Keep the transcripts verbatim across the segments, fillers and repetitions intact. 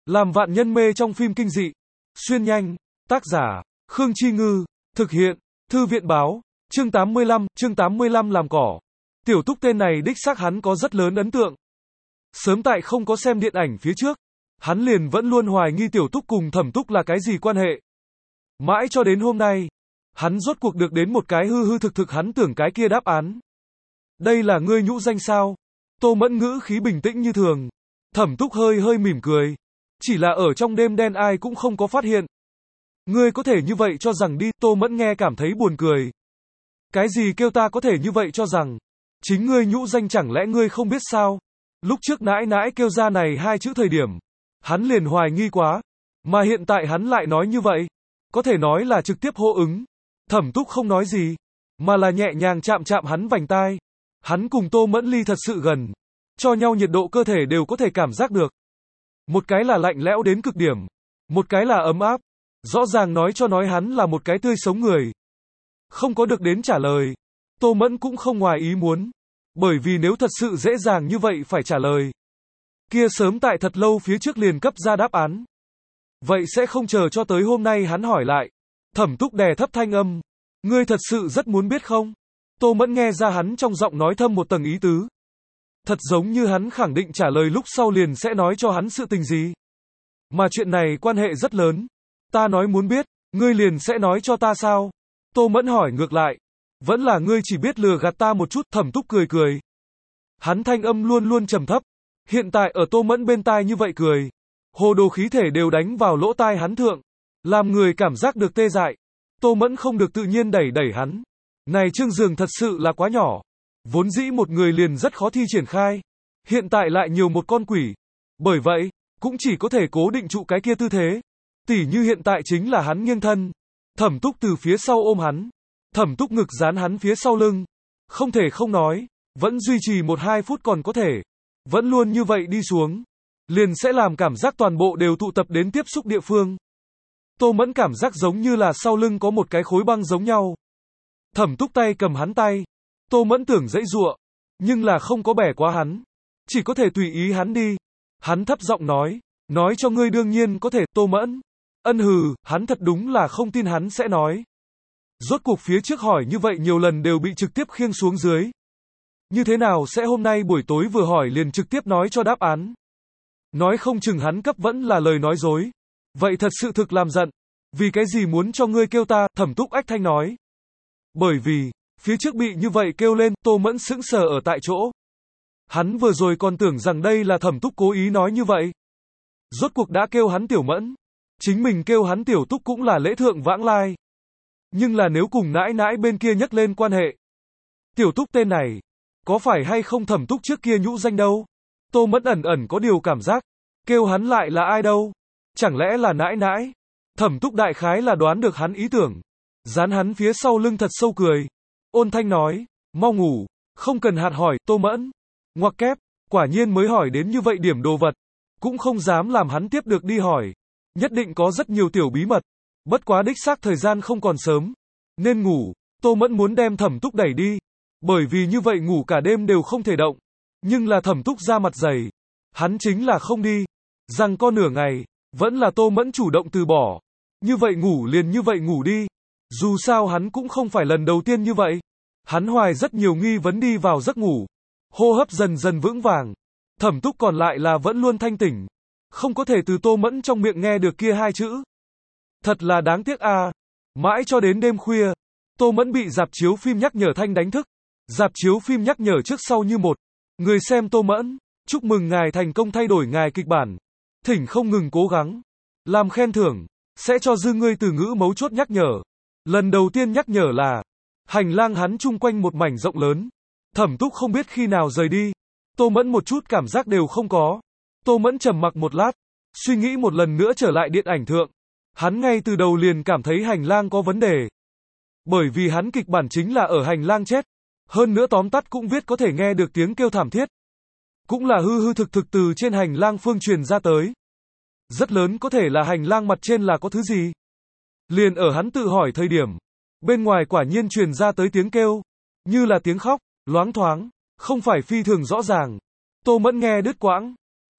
Làm vạn nhân mê trong phim kinh dị. Xuyên nhanh. Tác giả, Khương Chi Ngư. Thực hiện, Thư viện báo. Chương tám mươi lăm, chương tám mươi lăm làm cỏ. Tiểu Túc tên này đích xác hắn có rất lớn ấn tượng. Sớm tại không có xem điện ảnh phía trước, hắn liền vẫn luôn hoài nghi Tiểu Túc cùng Thẩm Túc là cái gì quan hệ. Mãi cho đến hôm nay, hắn rốt cuộc được đến một cái hư hư thực thực hắn tưởng cái kia đáp án. Đây là ngươi nhũ danh sao? Tô Mẫn ngữ khí bình tĩnh như thường. Thẩm Túc hơi hơi mỉm cười. Chỉ là ở trong đêm đen ai cũng không có phát hiện. Ngươi có thể như vậy cho rằng đi, Tô Mẫn nghe cảm thấy buồn cười. Cái gì kêu ta có thể như vậy cho rằng? Chính ngươi nhũ danh chẳng lẽ ngươi không biết sao? Lúc trước nãi nãi kêu ra này hai chữ thời điểm, hắn liền hoài nghi quá. Mà hiện tại hắn lại nói như vậy. Có thể nói là trực tiếp hô ứng. Thẩm Túc không nói gì, mà là nhẹ nhàng chạm chạm hắn vành tai. Hắn cùng Tô Mẫn ly thật sự gần, cho nhau nhiệt độ cơ thể đều có thể cảm giác được. Một cái là lạnh lẽo đến cực điểm, một cái là ấm áp. Rõ ràng nói cho nói hắn là một cái tươi sống người. Không có được đến trả lời, Tô Mẫn cũng không ngoài ý muốn. Bởi vì nếu thật sự dễ dàng như vậy phải trả lời, kia sớm tại thật lâu phía trước liền cấp ra đáp án. Vậy sẽ không chờ cho tới hôm nay hắn hỏi lại. Thẩm Túc đè thấp thanh âm. Ngươi thật sự rất muốn biết không? Tô Mẫn nghe ra hắn trong giọng nói thâm một tầng ý tứ. Thật giống như hắn khẳng định trả lời lúc sau liền sẽ nói cho hắn sự tình gì. Mà chuyện này quan hệ rất lớn. Ta nói muốn biết, ngươi liền sẽ nói cho ta sao? Tô Mẫn hỏi ngược lại. Vẫn là ngươi chỉ biết lừa gạt ta một chút. Thẩm Túc cười cười. Hắn thanh âm luôn luôn trầm thấp. Hiện tại ở Tô Mẫn bên tai như vậy cười, hồ đồ khí thể đều đánh vào lỗ tai hắn thượng, làm người cảm giác được tê dại. Tô Mẫn không được tự nhiên đẩy đẩy hắn. Này chương giường thật sự là quá nhỏ. Vốn dĩ một người liền rất khó thi triển khai. Hiện tại lại nhiều một con quỷ. Bởi vậy, cũng chỉ có thể cố định trụ cái kia tư thế. Tỉ như hiện tại chính là hắn nghiêng thân. Thẩm Túc từ phía sau ôm hắn. Thẩm Túc ngực dán hắn phía sau lưng. Không thể không nói, vẫn duy trì một hai phút còn có thể. Vẫn luôn như vậy đi xuống, liền sẽ làm cảm giác toàn bộ đều tụ tập đến tiếp xúc địa phương. Tô Mẫn cảm giác giống như là sau lưng có một cái khối băng giống nhau. Thẩm Túc tay cầm hắn tay. Tô Mẫn tưởng dãy giụa, nhưng là không có bẻ quá hắn. Chỉ có thể tùy ý hắn đi. Hắn thấp giọng nói. Nói cho ngươi đương nhiên có thể, Tô Mẫn. Ân hừ, hắn thật đúng là không tin hắn sẽ nói. Rốt cuộc phía trước hỏi như vậy nhiều lần đều bị trực tiếp khiêng xuống dưới. Như thế nào sẽ hôm nay buổi tối vừa hỏi liền trực tiếp nói cho đáp án? Nói không chừng hắn cấp vẫn là lời nói dối. Vậy thật sự thực làm giận. Vì cái gì muốn cho ngươi kêu ta? Thẩm Túc ách thanh nói. Bởi vì, phía trước bị như vậy kêu lên, Tô Mẫn sững sờ ở tại chỗ. Hắn vừa rồi còn tưởng rằng đây là Thẩm Túc cố ý nói như vậy. Rốt cuộc đã kêu hắn Tiểu Mẫn. Chính mình kêu hắn Tiểu Túc cũng là lễ thượng vãng lai. Nhưng là nếu cùng nãi nãi bên kia nhắc lên quan hệ. Tiểu Túc tên này, có phải hay không Thẩm Túc trước kia nhũ danh đâu? Tô Mẫn ẩn ẩn có điều cảm giác. Kêu hắn lại là ai đâu? Chẳng lẽ là nãi nãi? Thẩm Túc đại khái là đoán được hắn ý tưởng. Dán hắn phía sau lưng thật sâu cười. Ôn thanh nói, mau ngủ, không cần hạt hỏi, Tô Mẫn. Ngoặc kép, quả nhiên mới hỏi đến như vậy điểm đồ vật. Cũng không dám làm hắn tiếp được đi hỏi. Nhất định có rất nhiều tiểu bí mật. Bất quá đích xác thời gian không còn sớm. Nên ngủ, Tô Mẫn muốn đem Thẩm Túc đẩy đi. Bởi vì như vậy ngủ cả đêm đều không thể động. Nhưng là Thẩm Túc ra mặt dày. Hắn chính là không đi. Rằng có nửa ngày, vẫn là Tô Mẫn chủ động từ bỏ. Như vậy ngủ liền như vậy ngủ đi. Dù sao hắn cũng không phải lần đầu tiên như vậy. Hắn hoài rất nhiều nghi vấn đi vào giấc ngủ. Hô hấp dần dần vững vàng. Thẩm Túc còn lại là vẫn luôn thanh tỉnh. Không có thể từ Tô Mẫn trong miệng nghe được kia hai chữ. Thật là đáng tiếc a. À. Mãi cho đến đêm khuya, Tô Mẫn bị rạp chiếu phim nhắc nhở thanh đánh thức. Rạp chiếu phim nhắc nhở trước sau như một. Người xem Tô Mẫn, chúc mừng ngài thành công thay đổi ngài kịch bản. Thỉnh không ngừng cố gắng. Làm khen thưởng, sẽ cho dư ngươi từ ngữ mấu chốt nhắc nhở. Lần đầu tiên nhắc nhở là, hành lang hắn chung quanh một mảnh rộng lớn. Thẩm Túc không biết khi nào rời đi. Tô Mẫn một chút cảm giác đều không có. Tô Mẫn trầm mặc một lát, suy nghĩ một lần nữa trở lại điện ảnh thượng. Hắn ngay từ đầu liền cảm thấy hành lang có vấn đề. Bởi vì hắn kịch bản chính là ở hành lang chết. Hơn nữa tóm tắt cũng viết có thể nghe được tiếng kêu thảm thiết. Cũng là hư hư thực thực từ trên hành lang phương truyền ra tới. Rất lớn có thể là hành lang mặt trên là có thứ gì. Liền ở hắn tự hỏi thời điểm. Bên ngoài quả nhiên truyền ra tới tiếng kêu. Như là tiếng khóc, loáng thoáng. Không phải phi thường rõ ràng. Tô Mẫn nghe đứt quãng.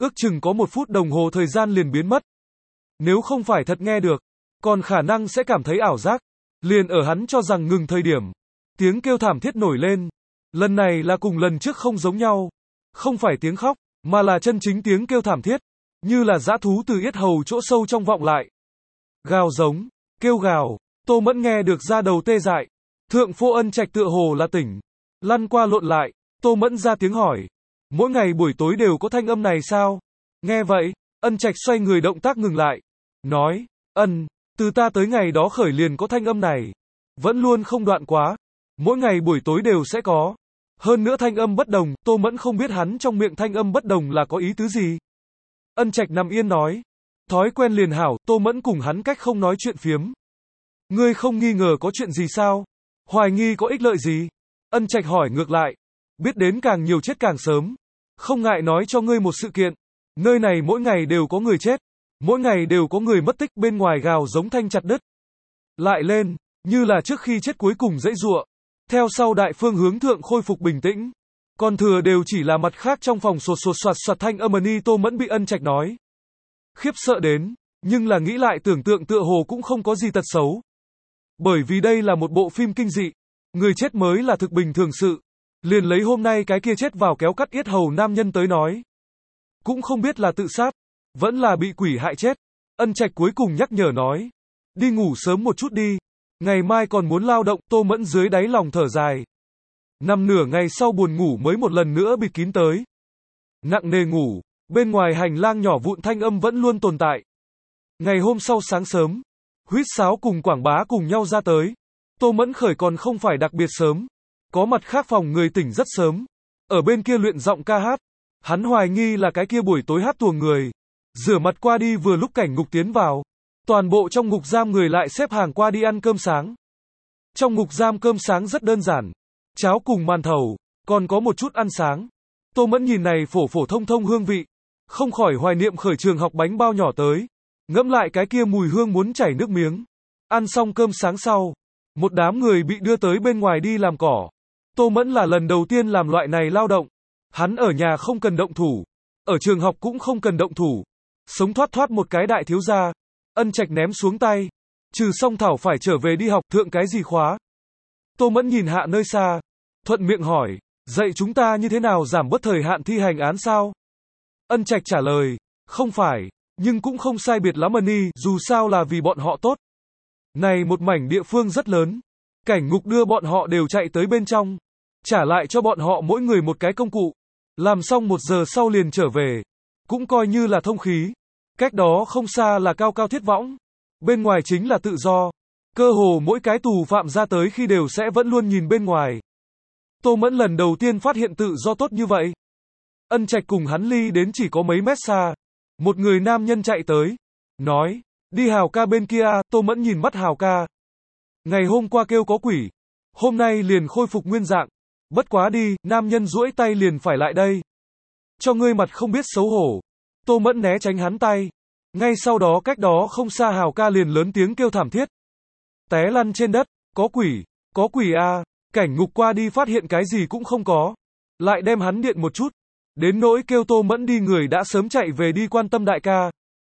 ước chừng có một phút đồng hồ thời gian liền biến mất. Nếu không phải thật nghe được, còn khả năng sẽ cảm thấy ảo giác. Liền ở hắn cho rằng ngừng thời điểm, tiếng kêu thảm thiết nổi lên. Lần này là cùng lần trước không giống nhau. Không phải tiếng khóc, mà là chân chính tiếng kêu thảm thiết. Như là dã thú từ yết hầu chỗ sâu trong vọng lại. Gào giống, kêu gào, Tô Mẫn nghe được da đầu tê dại. Thượng Phô Ân Trạch tựa hồ là tỉnh. Lăn qua lộn lại, Tô Mẫn ra tiếng hỏi. Mỗi ngày buổi tối đều có thanh âm này sao? Nghe vậy, Ân Trạch xoay người động tác ngừng lại. Nói, ân, từ ta tới ngày đó khởi liền có thanh âm này. Vẫn luôn không đoạn quá. Mỗi ngày buổi tối đều sẽ có. Hơn nữa thanh âm bất đồng, Tô Mẫn không biết hắn trong miệng thanh âm bất đồng là có ý tứ gì. Ân Trạch nằm yên nói. Thói quen liền hảo, Tô Mẫn cùng hắn cách không nói chuyện phiếm. Ngươi không nghi ngờ có chuyện gì sao? Hoài nghi có ích lợi gì? Ân Trạch hỏi ngược lại. Biết đến càng nhiều chết càng sớm. Không ngại nói cho ngươi một sự kiện. Nơi này mỗi ngày đều có người chết. Mỗi ngày đều có người mất tích bên ngoài gào giống thanh chặt đứt. Lại lên, như là trước khi chết cuối cùng dãy giụa. Theo sau đại phương hướng thượng khôi phục bình tĩnh. Còn thừa đều chỉ là mặt khác trong phòng sột sột soạt soạt thanh âm ni Tô Mẫn bị Ân Trạch nói. Khiếp sợ đến, nhưng là nghĩ lại tưởng tượng tựa hồ cũng không có gì tật xấu. Bởi vì đây là một bộ phim kinh dị. Người chết mới là thực bình thường sự. Liền lấy hôm nay cái kia chết vào kéo cắt yết hầu nam nhân tới nói. Cũng không biết là tự sát, vẫn là bị quỷ hại chết. Ân Trạch cuối cùng nhắc nhở nói. Đi ngủ sớm một chút đi. Ngày mai còn muốn lao động. Tô Mẫn dưới đáy lòng thở dài. Nằm nửa ngày sau buồn ngủ mới một lần nữa bịt kín tới. Nặng nề ngủ. Bên ngoài hành lang nhỏ vụn thanh âm vẫn luôn tồn tại. Ngày hôm sau sáng sớm, Huýt Sáo cùng Quảng Bá cùng nhau ra tới. Tô Mẫn khởi còn không phải đặc biệt sớm. Có mặt khác phòng người tỉnh rất sớm. Ở bên kia luyện giọng ca hát. Hắn hoài nghi là cái kia buổi tối hát tuồng người. Rửa mặt qua đi vừa lúc cảnh ngục tiến vào. Toàn bộ trong ngục giam người lại xếp hàng qua đi ăn cơm sáng. Trong ngục giam cơm sáng rất đơn giản. Cháo cùng màn thầu, còn có một chút ăn sáng. Tô Mẫn nhìn này phổ phổ thông thông hương vị. Không khỏi hoài niệm khởi trường học bánh bao nhỏ tới. Ngẫm lại cái kia mùi hương muốn chảy nước miếng. Ăn xong cơm sáng sau. Một đám người bị đưa tới bên ngoài đi làm cỏ. Tô Mẫn là lần đầu tiên làm loại này lao động. Hắn ở nhà không cần động thủ. Ở trường học cũng không cần động thủ. Sống thoát thoát một cái đại thiếu gia. Ân Trạch ném xuống tay. Trừ xong thảo phải trở về đi học thượng cái gì khóa. Tô Mẫn nhìn hạ nơi xa. Thuận miệng hỏi. Dạy chúng ta như thế nào giảm bớt thời hạn thi hành án sao? Ân Trạch trả lời. Không phải. Nhưng cũng không sai biệt lắm ni. Dù sao là vì bọn họ tốt. Này một mảnh địa phương rất lớn. Cảnh ngục đưa bọn họ đều chạy tới bên trong. Trả lại cho bọn họ mỗi người một cái công cụ. Làm xong một giờ sau liền trở về. Cũng coi như là thông khí. Cách đó không xa là cao cao thiết võng. Bên ngoài chính là tự do. Cơ hồ mỗi cái tù phạm ra tới khi đều sẽ vẫn luôn nhìn bên ngoài. Tô Mẫn lần đầu tiên phát hiện tự do tốt như vậy. Ân Trạch cùng hắn ly đến chỉ có mấy mét xa. Một người nam nhân chạy tới. Nói. Đi Hào ca bên kia. Tô Mẫn nhìn mắt Hào ca. Ngày hôm qua kêu có quỷ. Hôm nay liền khôi phục nguyên dạng. Bất quá đi, nam nhân duỗi tay liền phải lại đây. Cho ngươi mặt không biết xấu hổ. Tô Mẫn né tránh hắn tay. Ngay sau đó cách đó không xa Hào ca liền lớn tiếng kêu thảm thiết. Té lăn trên đất. Có quỷ. Có quỷ a. Cảnh ngục qua đi phát hiện cái gì cũng không có. Lại đem hắn điện một chút. Đến nỗi kêu Tô Mẫn đi người đã sớm chạy về đi quan tâm đại ca.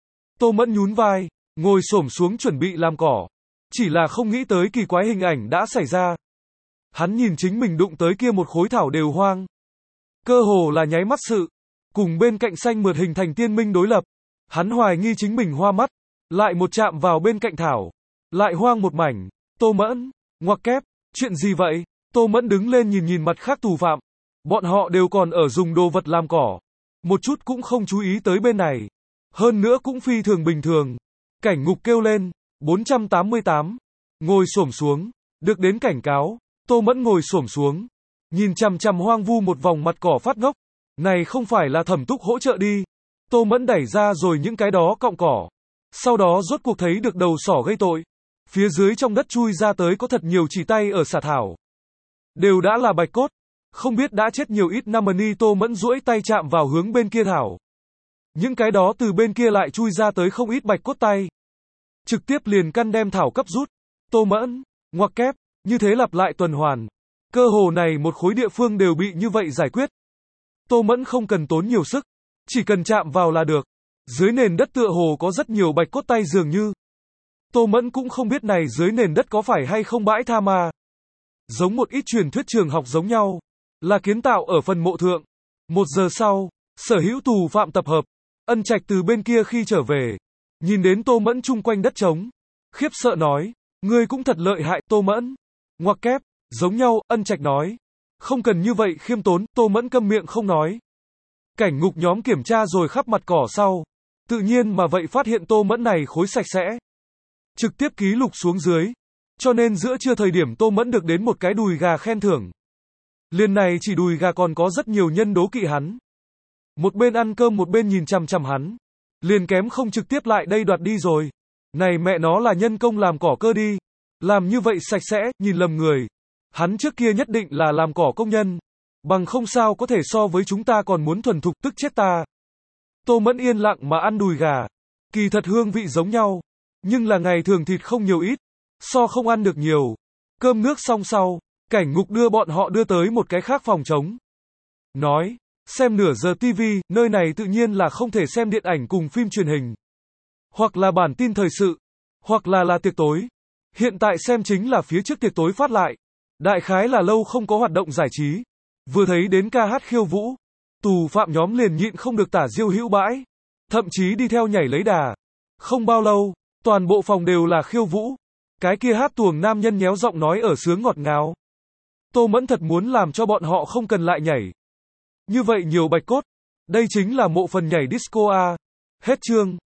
Tô Mẫn nhún vai. Ngồi xổm xuống chuẩn bị làm cỏ. Chỉ là không nghĩ tới kỳ quái hình ảnh đã xảy ra. Hắn nhìn chính mình đụng tới kia một khối thảo đều hoang. Cơ hồ là nháy mắt sự. Cùng bên cạnh xanh mượt hình thành tiên minh đối lập. Hắn hoài nghi chính mình hoa mắt. Lại một chạm vào bên cạnh thảo. Lại hoang một mảnh. Tô Mẫn. Ngoặc kép. Chuyện gì vậy? Tô Mẫn đứng lên nhìn nhìn mặt khác tù phạm. Bọn họ đều còn ở dùng đồ vật làm cỏ. Một chút cũng không chú ý tới bên này. Hơn nữa cũng phi thường bình thường. Cảnh ngục kêu lên. bốn trăm tám mươi tám. Ngồi xổm xuống. Được đến cảnh cáo. Tô Mẫn ngồi xổm xuống. Nhìn chằm chằm hoang vu một vòng mặt cỏ phát ngốc. Này không phải là Thẩm Túc hỗ trợ đi. Tô Mẫn đẩy ra rồi những cái đó cọng cỏ. Sau đó rốt cuộc thấy được đầu sỏ gây tội. Phía dưới trong đất chui ra tới có thật nhiều chỉ tay ở xả thảo. Đều đã là bạch cốt. Không biết đã chết nhiều ít năm ni. Tô Mẫn duỗi tay chạm vào hướng bên kia thảo. Những cái đó từ bên kia lại chui ra tới không ít bạch cốt tay. Trực tiếp liền căn đem thảo cấp rút. Tô Mẫn. Ngoặc kép. Như thế lặp lại tuần hoàn. Cơ hồ này một khối địa phương đều bị như vậy giải quyết. Tô Mẫn không cần tốn nhiều sức. Chỉ cần chạm vào là được. Dưới nền đất tựa hồ có rất nhiều bạch cốt tay dường như. Tô Mẫn cũng không biết này dưới nền đất có phải hay không bãi tha ma. Giống một ít truyền thuyết trường học giống nhau. Là kiến tạo ở phần mộ thượng. Một giờ sau, sở hữu tù phạm tập hợp. Ân Trạch từ bên kia khi trở về. Nhìn đến Tô Mẫn chung quanh đất trống. Khiếp sợ nói. Ngươi cũng thật lợi hại, Tô Mẫn. Ngoặc kép, giống nhau, Ân Trạch nói. Không cần như vậy khiêm tốn, Tô Mẫn câm miệng không nói. Cảnh ngục nhóm kiểm tra rồi khắp mặt cỏ sau. Tự nhiên mà vậy phát hiện Tô Mẫn này khối sạch sẽ. Trực tiếp ký lục xuống dưới. Cho nên giữa trưa thời điểm Tô Mẫn được đến một cái đùi gà khen thưởng. Liền này chỉ đùi gà còn có rất nhiều nhân đố kỵ hắn. Một bên ăn cơm một bên nhìn chằm chằm hắn. Liền kém không trực tiếp lại đây đoạt đi rồi. Này mẹ nó là nhân công làm cỏ cơ đi. Làm như vậy sạch sẽ, nhìn lầm người. Hắn trước kia nhất định là làm cỏ công nhân. Bằng không sao có thể so với chúng ta còn muốn thuần thục, tức chết ta. Tô Mẫn yên lặng mà ăn đùi gà. Kỳ thật hương vị giống nhau. Nhưng là ngày thường thịt không nhiều ít. So không ăn được nhiều. Cơm nước xong sau. Cảnh ngục đưa bọn họ đưa tới một cái khác phòng trống. Nói. Xem nửa giờ tivi, nơi này tự nhiên là không thể xem điện ảnh cùng phim truyền hình. Hoặc là bản tin thời sự. Hoặc là là tiệc tối. Hiện tại xem chính là phía trước tiệc tối phát lại. Đại khái là lâu không có hoạt động giải trí. Vừa thấy đến ca hát khiêu vũ. Tù phạm nhóm liền nhịn không được tả diêu hữu bãi. Thậm chí đi theo nhảy lấy đà. Không bao lâu, toàn bộ phòng đều là khiêu vũ. Cái kia hát tuồng nam nhân nhéo giọng nói ở sướng ngọt ngào. Tô Mẫn thật muốn làm cho bọn họ không cần lại nhảy. Như vậy nhiều bạch cốt. Đây chính là mộ phần nhảy disco a. Hết chương.